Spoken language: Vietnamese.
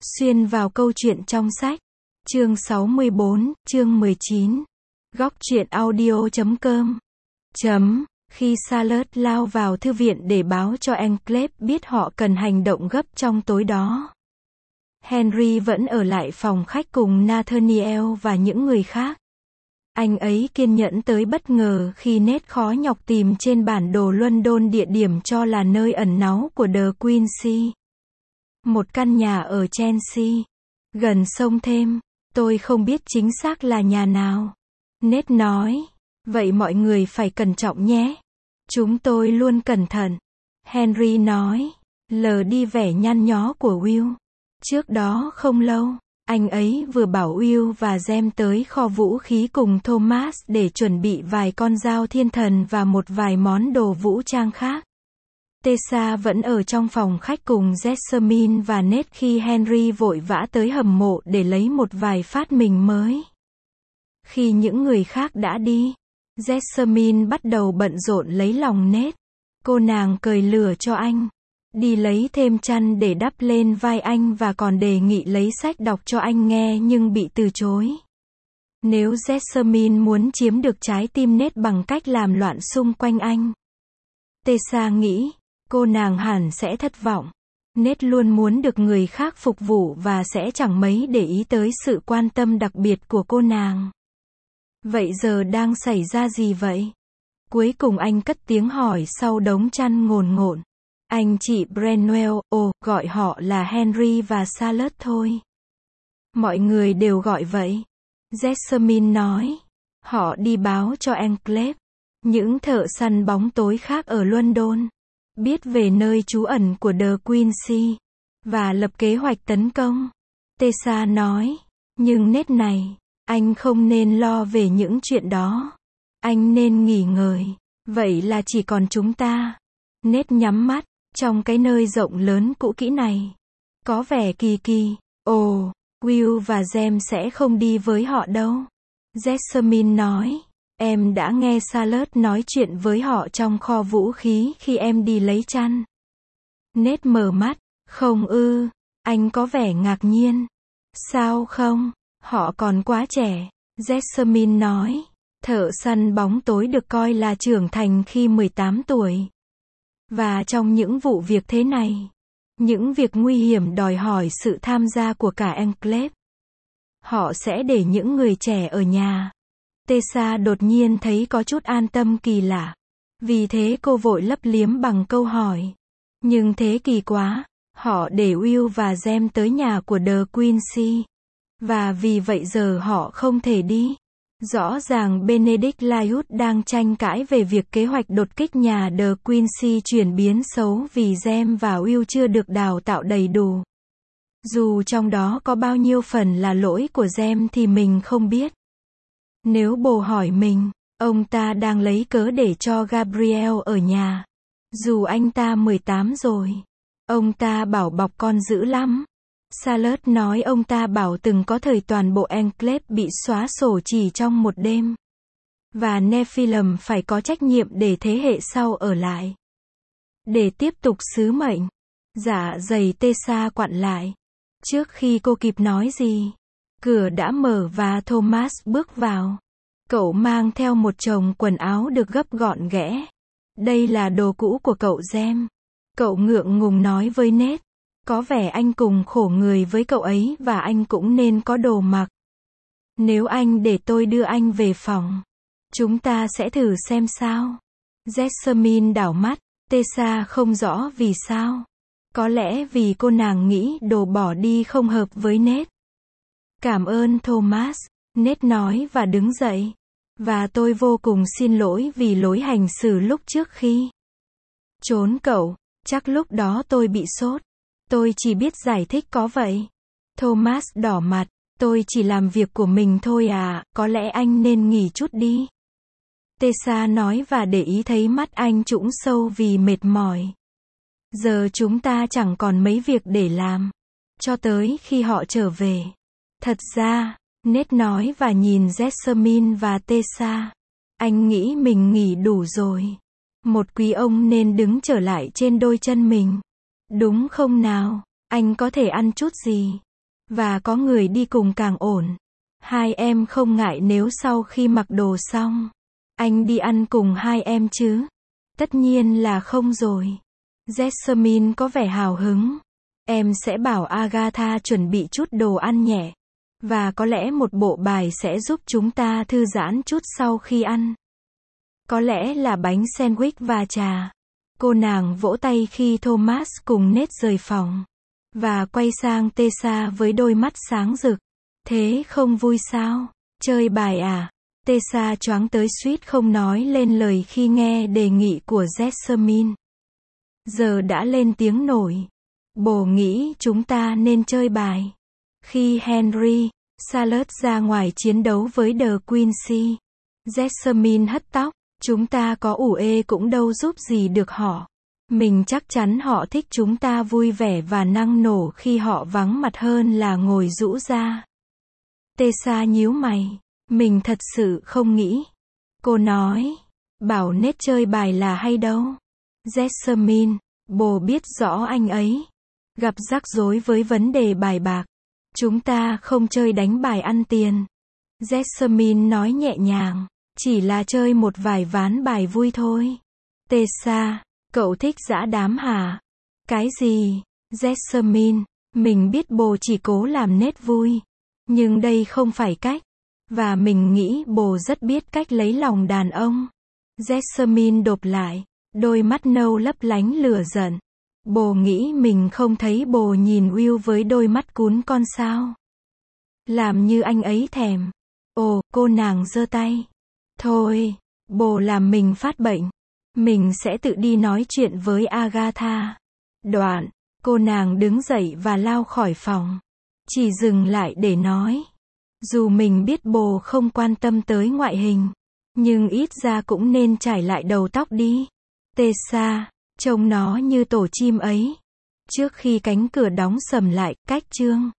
Xuyên vào câu chuyện trong sách. Chương 64, chương 19. Góc truyện audio.com. Khi Charlotte lao vào thư viện để báo cho Enclave biết họ cần hành động gấp trong tối đó, Henry vẫn ở lại phòng khách cùng Nathaniel và những người khác. Anh ấy kiên nhẫn tới bất ngờ khi Ned khó nhọc tìm trên bản đồ London địa điểm cho là nơi ẩn náu của The Quincy. Một căn nhà ở Chelsea, gần sông Thêm. Tôi không biết chính xác là nhà nào. Ned nói. Vậy mọi người phải cẩn trọng nhé. Chúng tôi luôn cẩn thận. Henry nói. Lờ đi vẻ nhăn nhó của Will. Trước đó không lâu, anh ấy vừa bảo Will và Jem tới kho vũ khí cùng Thomas để chuẩn bị vài con dao thiên thần và một vài món đồ vũ trang khác. Tessa vẫn ở trong phòng khách cùng Jessamine và Ned khi Henry vội vã tới hầm mộ để lấy một vài phát minh mới. Khi những người khác đã đi, Jessamine bắt đầu bận rộn lấy lòng Ned. Cô nàng cởi lửa cho anh, đi lấy thêm chăn để đắp lên vai anh và còn đề nghị lấy sách đọc cho anh nghe nhưng bị từ chối. Nếu Jessamine muốn chiếm được trái tim Ned bằng cách làm loạn xung quanh anh, Tessa nghĩ, cô nàng hẳn sẽ thất vọng. Ned luôn muốn được người khác phục vụ và sẽ chẳng mấy để ý tới sự quan tâm đặc biệt của cô nàng. Vậy giờ đang xảy ra gì vậy? Cuối cùng anh cất tiếng hỏi sau đống chăn ngồn ngộn. Anh chị Brenwell, gọi họ là Henry và Charlotte thôi. Mọi người đều gọi vậy. Jessamine nói. Họ đi báo cho Enclave, những thợ săn bóng tối khác ở London, biết về nơi trú ẩn của The Quincy, và lập kế hoạch tấn công. Tessa nói. Nhưng Ned này, anh không nên lo về những chuyện đó. Anh nên nghỉ ngơi. Vậy là chỉ còn chúng ta. Ned nhắm mắt, trong cái nơi rộng lớn cũ kỹ này. Có vẻ kỳ kỳ. Will và Jem sẽ không đi với họ đâu. Jessamine nói. Em đã nghe Charlotte nói chuyện với họ trong kho vũ khí khi em đi lấy chăn. Ned mở mắt. Không ư. Anh có vẻ ngạc nhiên. Sao không? Họ còn quá trẻ. Jessamine nói. Thợ săn bóng tối được coi là trưởng thành khi 18 tuổi. Và trong những vụ việc thế này, những việc nguy hiểm đòi hỏi sự tham gia của cả Enclave, họ sẽ để những người trẻ ở nhà. Tessa đột nhiên thấy có chút an tâm kỳ lạ. Vì thế cô vội lấp liếm bằng câu hỏi. Nhưng thế kỳ quá, họ để Will và Jem tới nhà của The Quincy. Và vì vậy giờ họ không thể đi. Rõ ràng Benedict Lyons đang tranh cãi về việc kế hoạch đột kích nhà The Quincy chuyển biến xấu vì Jem và Will chưa được đào tạo đầy đủ. Dù trong đó có bao nhiêu phần là lỗi của Jem thì mình không biết. Nếu bồ hỏi mình, ông ta đang lấy cớ để cho Gabriel ở nhà. Dù anh ta 18 rồi. Ông ta bảo bọc con dữ lắm. Charlotte nói ông ta bảo từng có thời toàn bộ Enclave bị xóa sổ chỉ trong một đêm. Và Nephilim phải có trách nhiệm để thế hệ sau ở lại. Để tiếp tục sứ mệnh. Dạ dày Tessa quặn lại. Trước khi cô kịp nói gì, cửa đã mở và Thomas bước vào. Cậu mang theo một chồng quần áo được gấp gọn ghẽ. Đây là đồ cũ của cậu Jem. Cậu ngượng ngùng nói với Ned. Có vẻ anh cùng khổ người với cậu ấy và anh cũng nên có đồ mặc. Nếu anh để tôi đưa anh về phòng, chúng ta sẽ thử xem sao. Jessamine đảo mắt. Tessa không rõ vì sao. Có lẽ vì cô nàng nghĩ đồ bỏ đi không hợp với Ned. Cảm ơn Thomas, Ned nói và đứng dậy. Và tôi vô cùng xin lỗi vì lối hành xử lúc trước khi trốn cậu. Chắc lúc đó tôi bị sốt. Tôi chỉ biết giải thích có vậy. Thomas đỏ mặt. Tôi chỉ làm việc của mình thôi à, có lẽ anh nên nghỉ chút đi. Tessa nói và để ý thấy mắt anh trũng sâu vì mệt mỏi. Giờ chúng ta chẳng còn mấy việc để làm. Cho tới khi họ trở về. Thật ra, Ned nói và nhìn Jessamine và Tessa. Anh nghĩ mình nghỉ đủ rồi. Một quý ông nên đứng trở lại trên đôi chân mình. Đúng không nào? Anh có thể ăn chút gì? Và có người đi cùng càng ổn. Hai em không ngại nếu sau khi mặc đồ xong, anh đi ăn cùng hai em chứ? Tất nhiên là không rồi. Jessamine có vẻ hào hứng. Em sẽ bảo Agatha chuẩn bị chút đồ ăn nhẹ. Và có lẽ một bộ bài sẽ giúp chúng ta thư giãn chút sau khi ăn. Có lẽ là bánh sandwich và trà. Cô nàng vỗ tay khi Thomas cùng Ned rời phòng. Và quay sang Tessa với đôi mắt sáng rực. Thế không vui sao? Chơi bài à? Tessa choáng tới suýt không nói lên lời khi nghe đề nghị của Jessamine. Giờ đã lên tiếng nổi. Bồ nghĩ chúng ta nên chơi bài. Khi Henry Charlotte ra ngoài chiến đấu với The Quincy, Jessamine hất tóc. Chúng ta có ủ ê cũng đâu giúp gì được họ. Mình chắc chắn họ thích chúng ta vui vẻ và năng nổ khi họ vắng mặt hơn là ngồi rũ ra. Tessa nhíu mày. Mình thật sự không nghĩ. Cô nói. Bảo Ned chơi bài là hay đâu. Jessamine. Bồ biết rõ anh ấy gặp rắc rối với vấn đề bài bạc. Chúng ta không chơi đánh bài ăn tiền. Jessamine nói nhẹ nhàng. Chỉ là chơi một vài ván bài vui thôi. Tessa. Cậu thích dã đám hả? Cái gì? Jessamine. Mình biết bồ chỉ cố làm Ned vui. Nhưng đây không phải cách. Và mình nghĩ bồ rất biết cách lấy lòng đàn ông. Jessamine đột lại. Đôi mắt nâu lấp lánh lửa giận. Bồ nghĩ mình không thấy bồ nhìn Will với đôi mắt cún con sao? Làm như anh ấy thèm. Ồ, cô nàng giơ tay. Thôi, bồ làm mình phát bệnh. Mình sẽ tự đi nói chuyện với Agatha. Đoạn, cô nàng đứng dậy và lao khỏi phòng. Chỉ dừng lại để nói. Dù mình biết bồ không quan tâm tới ngoại hình, nhưng ít ra cũng nên trải lại đầu tóc đi. Tessa, trông nó như tổ chim ấy. Trước khi cánh cửa đóng sầm lại, cách chương